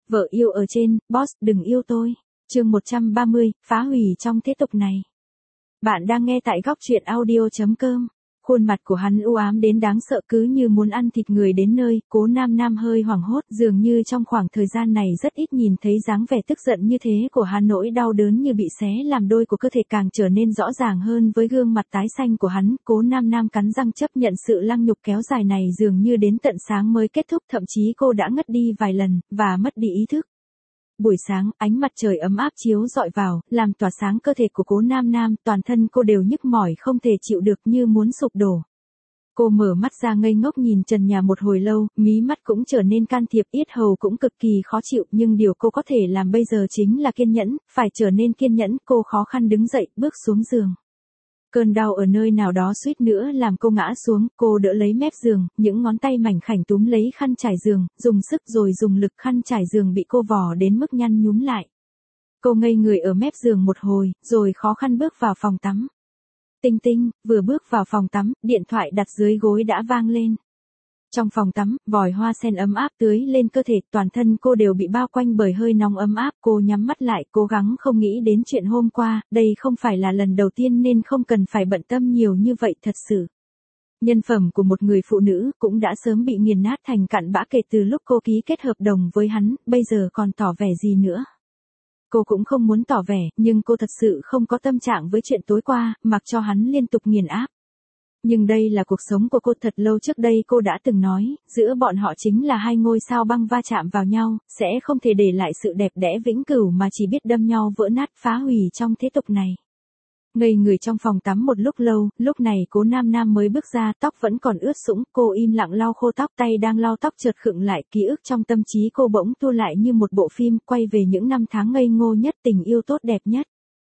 Vợ yêu ở trên, boss đừng yêu tôi. Chương 130, phá hủy trong thế tục này. Bạn đang nghe tại góc truyện audio.com. Khuôn mặt của hắn u ám đến đáng sợ cứ như muốn ăn thịt người đến nơi, Cố Nam Nam hơi hoảng hốt, dường như trong khoảng thời gian này rất ít nhìn thấy dáng vẻ tức giận như thế của hắn, nỗi đau đớn như bị xé làm đôi của cơ thể càng trở nên rõ ràng hơn với gương mặt tái xanh của hắn. Cố Nam Nam cắn răng chấp nhận sự lăng nhục kéo dài này dường như đến tận sáng mới kết thúc, thậm chí cô đã ngất đi vài lần, và mất đi ý thức. Buổi sáng, ánh mặt trời ấm áp chiếu rọi vào, làm tỏa sáng cơ thể của Cố Nam Nam, toàn thân cô đều nhức mỏi không thể chịu được như muốn sụp đổ. Cô mở mắt ra ngây ngốc nhìn trần nhà một hồi lâu, mí mắt cũng trở nên can thiệp, yết hầu cũng cực kỳ khó chịu, nhưng điều cô có thể làm bây giờ chính là kiên nhẫn, phải trở nên kiên nhẫn. Cô khó khăn đứng dậy, bước xuống giường. Cơn đau ở nơi nào đó suýt nữa làm cô ngã xuống, cô đỡ lấy mép giường, những ngón tay mảnh khảnh túm lấy khăn trải giường, dùng sức rồi dùng lực, khăn trải giường bị cô vò đến mức nhăn nhúm lại. Cô ngây người ở mép giường một hồi, rồi khó khăn bước vào phòng tắm. Tinh tinh, vừa bước vào phòng tắm, điện thoại đặt dưới gối đã vang lên. Trong phòng tắm, vòi hoa sen ấm áp tưới lên cơ thể, toàn thân cô đều bị bao quanh bởi hơi nóng ấm áp. Cô nhắm mắt lại, cố gắng không nghĩ đến chuyện hôm qua, đây không phải là lần đầu tiên nên không cần phải bận tâm nhiều như vậy thật sự. Nhân phẩm của một người phụ nữ cũng đã sớm bị nghiền nát thành cặn bã kể từ lúc cô ký kết hợp đồng với hắn, bây giờ còn tỏ vẻ gì nữa. Cô cũng không muốn tỏ vẻ, nhưng cô thật sự không có tâm trạng với chuyện tối qua, mặc cho hắn liên tục nghiền áp. Nhưng đây là cuộc sống của cô, thật lâu trước đây cô đã từng nói, giữa bọn họ chính là hai ngôi sao băng va chạm vào nhau, sẽ không thể để lại sự đẹp đẽ vĩnh cửu mà chỉ biết đâm nhau vỡ nát phá hủy trong thế tục này. Ngây người trong phòng tắm một lúc lâu, lúc này Cố Nam Nam mới bước ra, tóc vẫn còn ướt sũng, cô im lặng lau khô tóc, tay đang lau tóc chợt khựng lại, ký ức trong tâm trí cô bỗng tua lại như một bộ phim, quay về những năm tháng ngây ngô nhất, tình yêu tốt đẹp nhất.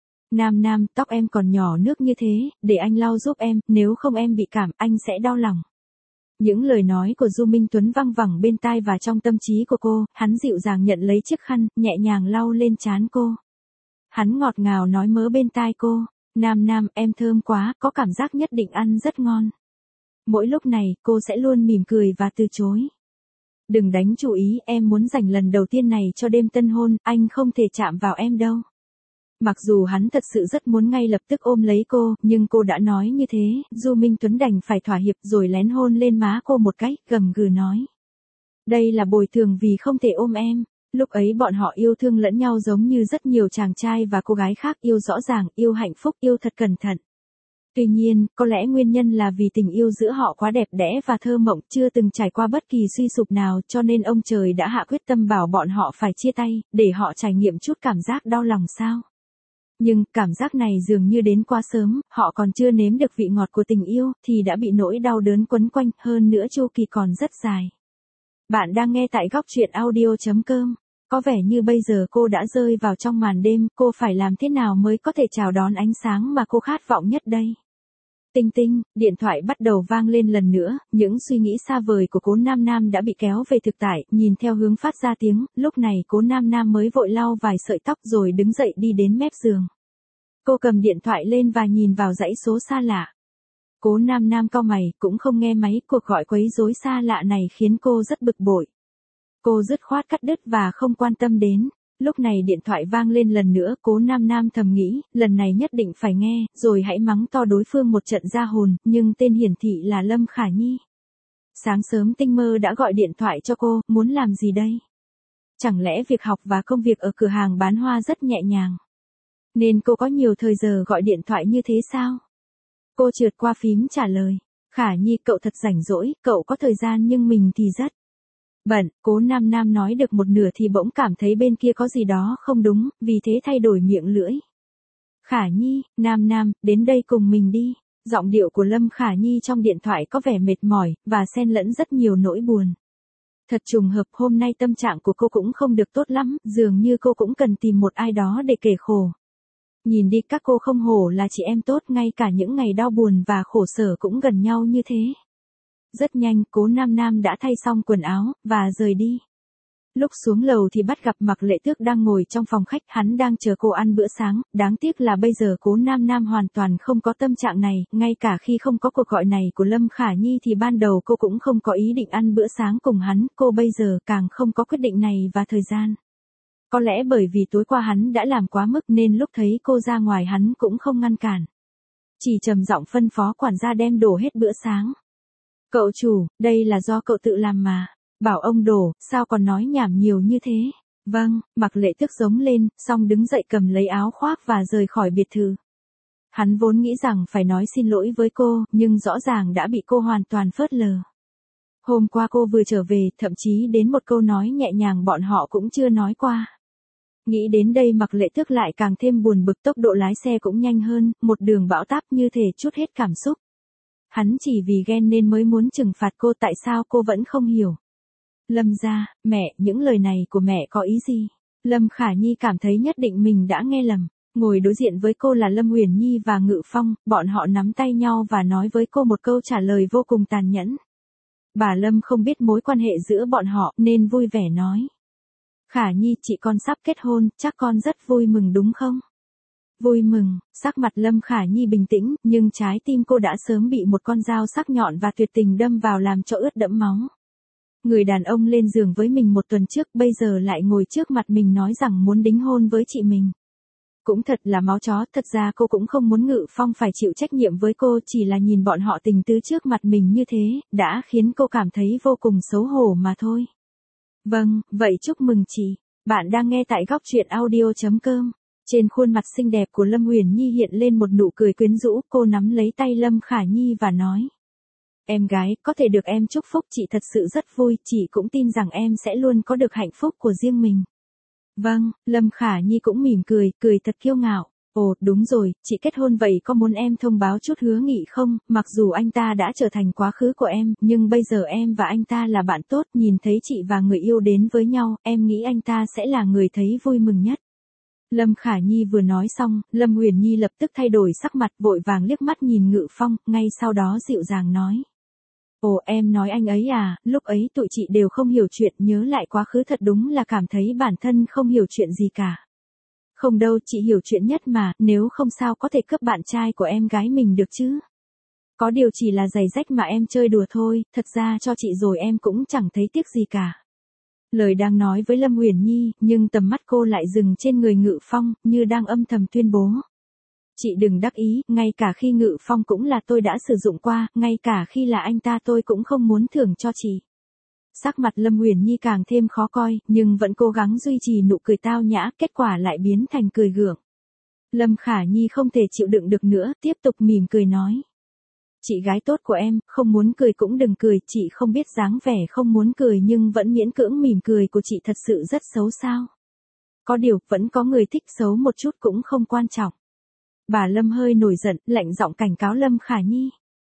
Nam Nam, tóc em còn nhỏ nước như thế, để anh lau giúp em, nếu không em bị cảm, anh sẽ đau lòng. Những lời nói của Du Minh Tuấn văng vẳng bên tai và trong tâm trí của cô, hắn dịu dàng nhận lấy chiếc khăn, nhẹ nhàng lau lên trán cô. Hắn ngọt ngào nói mớ bên tai cô, Nam Nam, em thơm quá, có cảm giác nhất định ăn rất ngon. Mỗi lúc này, cô sẽ luôn mỉm cười và từ chối. Đừng đánh chú ý, em muốn dành lần đầu tiên này cho đêm tân hôn, anh không thể chạm vào em đâu. Mặc dù hắn thật sự rất muốn ngay lập tức ôm lấy cô, nhưng cô đã nói như thế, Du Minh Tuấn đành phải thỏa hiệp rồi lén hôn lên má cô một cái, gầm gừ nói. Đây là bồi thường vì không thể ôm em. Lúc ấy bọn họ yêu thương lẫn nhau giống như rất nhiều chàng trai và cô gái khác, yêu rõ ràng, yêu hạnh phúc, yêu thật cẩn thận. Tuy nhiên, có lẽ nguyên nhân là vì tình yêu giữa họ quá đẹp đẽ và thơ mộng, chưa từng trải qua bất kỳ suy sụp nào, cho nên ông trời đã hạ quyết tâm bảo bọn họ phải chia tay, để họ trải nghiệm chút cảm giác đau lòng sao. Nhưng, cảm giác này dường như đến quá sớm, họ còn chưa nếm được vị ngọt của tình yêu, thì đã bị nỗi đau đớn quấn quanh, hơn nữa chu kỳ còn rất dài. Bạn đang nghe tại góc truyện audio.com. Có vẻ như bây giờ cô đã rơi vào trong màn đêm, cô phải làm thế nào mới có thể chào đón ánh sáng mà cô khát vọng nhất đây? Tinh tinh, điện thoại bắt đầu vang lên lần nữa, những suy nghĩ xa vời của Cố Nam Nam đã bị kéo về thực tại, nhìn theo hướng phát ra tiếng, lúc này Cố Nam Nam mới vội lau vài sợi tóc rồi đứng dậy đi đến mép giường. Cô cầm điện thoại lên và nhìn vào dãy số xa lạ. Cố Nam Nam cau mày, cũng không nghe máy, cuộc gọi quấy rối xa lạ này khiến cô rất bực bội. Cô dứt khoát cắt đứt và không quan tâm đến. Lúc này điện thoại vang lên lần nữa, Cố Nam Nam thầm nghĩ, lần này nhất định phải nghe, rồi hãy mắng to đối phương một trận ra hồn, nhưng tên hiển thị là Lâm Khả Nhi. Sáng sớm Tinh Mơ đã gọi điện thoại cho cô, muốn làm gì đây? Chẳng lẽ việc học và công việc ở cửa hàng bán hoa rất nhẹ nhàng? Nên cô có nhiều thời giờ gọi điện thoại như thế sao? Cô trượt qua phím trả lời, Khả Nhi cậu thật rảnh rỗi, cậu có thời gian nhưng mình thì rất bận. Cố Nam Nam nói được một nửa thì bỗng cảm thấy bên kia có gì đó không đúng, vì thế thay đổi miệng lưỡi. Khả Nhi, Nam Nam, đến đây cùng mình đi. Giọng điệu của Lâm Khả Nhi trong điện thoại có vẻ mệt mỏi, và xen lẫn rất nhiều nỗi buồn. Thật trùng hợp hôm nay tâm trạng của cô cũng không được tốt lắm, dường như cô cũng cần tìm một ai đó để kể khổ. Nhìn đi, các cô không hổ là chị em tốt, ngay cả những ngày đau buồn và khổ sở cũng gần nhau như thế. Rất nhanh, Cố Nam Nam đã thay xong quần áo, và rời đi. Lúc xuống lầu thì bắt gặp Mạc Lệ Tước đang ngồi trong phòng khách, hắn đang chờ cô ăn bữa sáng, đáng tiếc là bây giờ Cố Nam Nam hoàn toàn không có tâm trạng này, ngay cả khi không có cuộc gọi này của Lâm Khả Nhi thì ban đầu cô cũng không có ý định ăn bữa sáng cùng hắn, cô bây giờ càng không có quyết định này và thời gian. Có lẽ bởi vì tối qua hắn đã làm quá mức nên lúc thấy cô ra ngoài hắn cũng không ngăn cản. Chỉ trầm giọng phân phó quản gia đem đổ hết bữa sáng. Cậu chủ, đây là do cậu tự làm mà. Bảo ông đổ, sao còn nói nhảm nhiều như thế? Vâng, Mạc Lệ tức giống lên, xong đứng dậy cầm lấy áo khoác và rời khỏi biệt thự. Hắn vốn nghĩ rằng phải nói xin lỗi với cô, nhưng rõ ràng đã bị cô hoàn toàn phớt lờ. Hôm qua cô vừa trở về, thậm chí đến một câu nói nhẹ nhàng bọn họ cũng chưa nói qua. Nghĩ đến đây Mạc Lệ tức lại càng thêm buồn bực, tốc độ lái xe cũng nhanh hơn, một đường bão táp như thể trút hết cảm xúc. Hắn chỉ vì ghen nên mới muốn trừng phạt cô, tại sao cô vẫn không hiểu. Lâm gia, mẹ, những lời này của mẹ có ý gì? Lâm Khả Nhi cảm thấy nhất định mình đã nghe lầm. Ngồi đối diện với cô là Lâm Uyển Nhi và Ngự Phong, bọn họ nắm tay nhau và nói với cô một câu trả lời vô cùng tàn nhẫn. Bà Lâm không biết mối quan hệ giữa bọn họ nên vui vẻ nói. Khả Nhi, chị con sắp kết hôn, chắc con rất vui mừng đúng không? Vui mừng, sắc mặt Lâm Khả Nhi bình tĩnh, nhưng trái tim cô đã sớm bị một con dao sắc nhọn và tuyệt tình đâm vào làm cho ướt đẫm máu. Người đàn ông lên giường với mình một tuần trước bây giờ lại ngồi trước mặt mình nói rằng muốn đính hôn với chị mình. Cũng thật là máu chó, thật ra cô cũng không muốn Ngự Phong phải chịu trách nhiệm với cô, chỉ là nhìn bọn họ tình tứ trước mặt mình như thế, đã khiến cô cảm thấy vô cùng xấu hổ mà thôi. Vâng, vậy chúc mừng chị. Bạn đang nghe tại góc truyện audio.com. Trên khuôn mặt xinh đẹp của Lâm Uyển Nhi hiện lên một nụ cười quyến rũ, cô nắm lấy tay Lâm Khả Nhi và nói. Em gái, có thể được em chúc phúc chị thật sự rất vui, chị cũng tin rằng em sẽ luôn có được hạnh phúc của riêng mình. Vâng, Lâm Khả Nhi cũng mỉm cười, cười thật kiêu ngạo. Ồ, đúng rồi, chị kết hôn vậy có muốn em thông báo chút Hứa Nghị không? Mặc dù anh ta đã trở thành quá khứ của em, nhưng bây giờ em và anh ta là bạn tốt, nhìn thấy chị và người yêu đến với nhau, em nghĩ anh ta sẽ là người thấy vui mừng nhất. Lâm Khả Nhi vừa nói xong, Lâm Uyển Nhi lập tức thay đổi sắc mặt, vội vàng liếc mắt nhìn Ngự Phong, ngay sau đó dịu dàng nói. Ồ, em nói anh ấy à, lúc ấy tụi chị đều không hiểu chuyện, nhớ lại quá khứ thật đúng là cảm thấy bản thân không hiểu chuyện gì cả. Không đâu, chị hiểu chuyện nhất mà, nếu không sao có thể cướp bạn trai của em gái mình được chứ. Có điều chỉ là giày rách mà em chơi đùa thôi, thật ra cho chị rồi em cũng chẳng thấy tiếc gì cả. Lời đang nói với Lâm Uyển Nhi, nhưng tầm mắt cô lại dừng trên người Ngự Phong, như đang âm thầm tuyên bố. Chị đừng đắc ý, ngay cả khi Ngự Phong cũng là tôi đã sử dụng qua, ngay cả khi là anh ta tôi cũng không muốn thưởng cho chị. Sắc mặt Lâm Uyển Nhi càng thêm khó coi, nhưng vẫn cố gắng duy trì nụ cười tao nhã, kết quả lại biến thành cười gượng. Lâm Khả Nhi không thể chịu đựng được nữa, tiếp tục mỉm cười nói. Chị gái tốt của em, không muốn cười cũng đừng cười, chị không biết dáng vẻ không muốn cười nhưng vẫn miễn cưỡng mỉm cười của chị thật sự rất xấu sao. Có điều, vẫn có người thích xấu một chút cũng không quan trọng. Bà Lâm hơi nổi giận, lạnh giọng cảnh cáo Lâm Khả Nhi.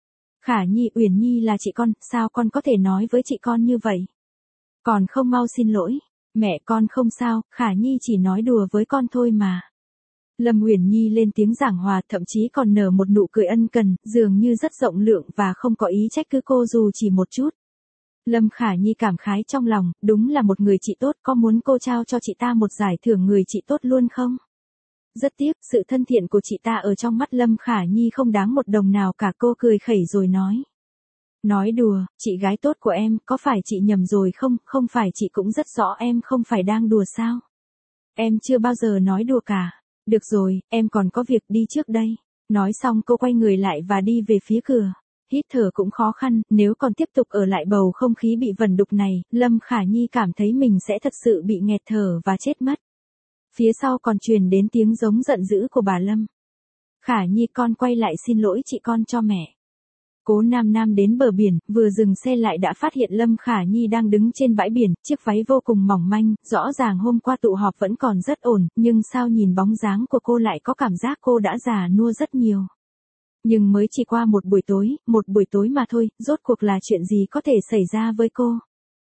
Khả Nhi, Uyển Nhi là chị con, sao con có thể nói với chị con như vậy? Còn không mau xin lỗi. Mẹ con không sao, Khả Nhi chỉ nói đùa với con thôi mà. Lâm Uyển Nhi lên tiếng giảng hòa, thậm chí còn nở một nụ cười ân cần, dường như rất rộng lượng và không có ý trách cứ cô dù chỉ một chút. Lâm Khả Nhi cảm khái trong lòng, đúng là một người chị tốt, có muốn cô trao cho chị ta một giải thưởng người chị tốt luôn không? Rất tiếc, sự thân thiện của chị ta ở trong mắt Lâm Khả Nhi không đáng một đồng nào cả, cô cười khẩy rồi nói. Nói đùa, chị gái tốt của em, có phải chị nhầm rồi không, không phải chị cũng rất rõ em không phải đang đùa sao? Em chưa bao giờ nói đùa cả. Được rồi, em còn có việc đi trước đây. Nói xong cô quay người lại và đi về phía cửa. Hít thở cũng khó khăn, nếu còn tiếp tục ở lại bầu không khí bị vẩn đục này, Lâm Khả Nhi cảm thấy mình sẽ thật sự bị nghẹt thở và chết mất. Phía sau còn truyền đến tiếng giống giận dữ của bà Lâm. Khả Nhi, con quay lại xin lỗi chị con cho mẹ. Cố Nam Nam đến bờ biển, vừa dừng xe lại đã phát hiện Lâm Khả Nhi đang đứng trên bãi biển, chiếc váy vô cùng mỏng manh, rõ ràng hôm qua tụ họp vẫn còn rất ổn, nhưng sao nhìn bóng dáng của cô lại có cảm giác cô đã già nua rất nhiều. Nhưng mới chỉ qua một buổi tối mà thôi, rốt cuộc là chuyện gì có thể xảy ra với cô?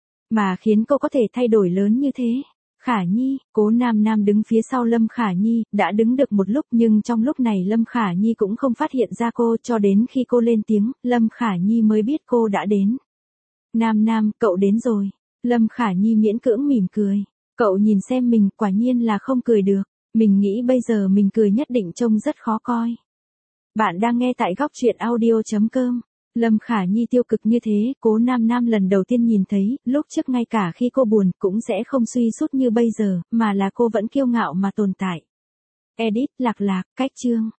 Mà khiến cô có thể thay đổi lớn như thế? Khả Nhi, Cố Nam Nam đứng phía sau Lâm Khả Nhi, đã đứng được một lúc nhưng trong lúc này Lâm Khả Nhi cũng không phát hiện ra cô, cho đến khi cô lên tiếng, Lâm Khả Nhi mới biết cô đã đến. Nam Nam, cậu đến rồi. Lâm Khả Nhi miễn cưỡng mỉm cười. Cậu nhìn xem mình, quả nhiên là không cười được. Mình nghĩ bây giờ mình cười nhất định trông rất khó coi. Bạn đang nghe tại góc truyện audio.com. Lâm Khả Nhi tiêu cực như thế, Cố Nam Nam lần đầu tiên nhìn thấy, lúc trước ngay cả khi cô buồn cũng sẽ không suy sút như bây giờ, mà là cô vẫn kiêu ngạo mà tồn tại. Edit, Lạc Lạc, cách chương.